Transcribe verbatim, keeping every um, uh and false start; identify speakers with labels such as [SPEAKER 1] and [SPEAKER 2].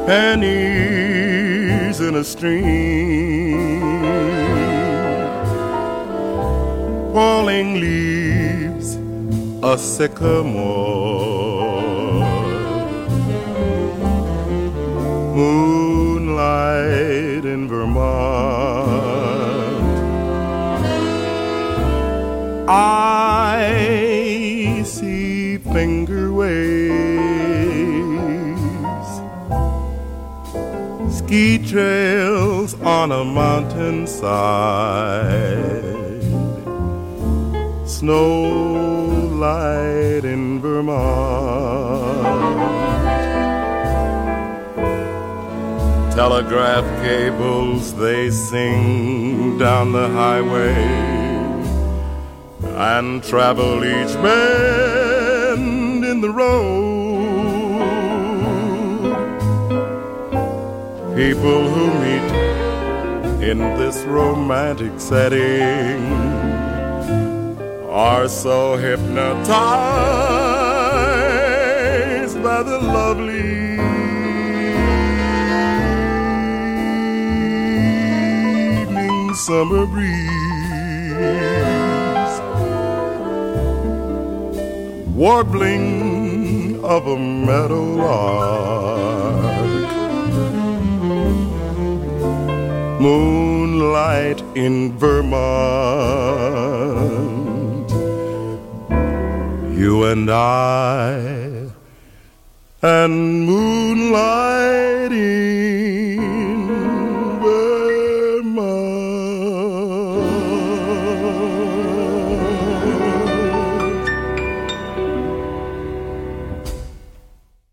[SPEAKER 1] pennies in a stream, falling leaves, a sycamore, moonlight in Vermont. I see finger waves, ski trails on a mountainside, snow light in Vermont. Telegraph cables, they sing down the highway and travel each bend in the road. People who meet in this romantic setting are so hypnotized by the lovely evening summer breeze, warbling of a meadowlark, moonlight in Vermont. You and I, and moonlight in Vermont.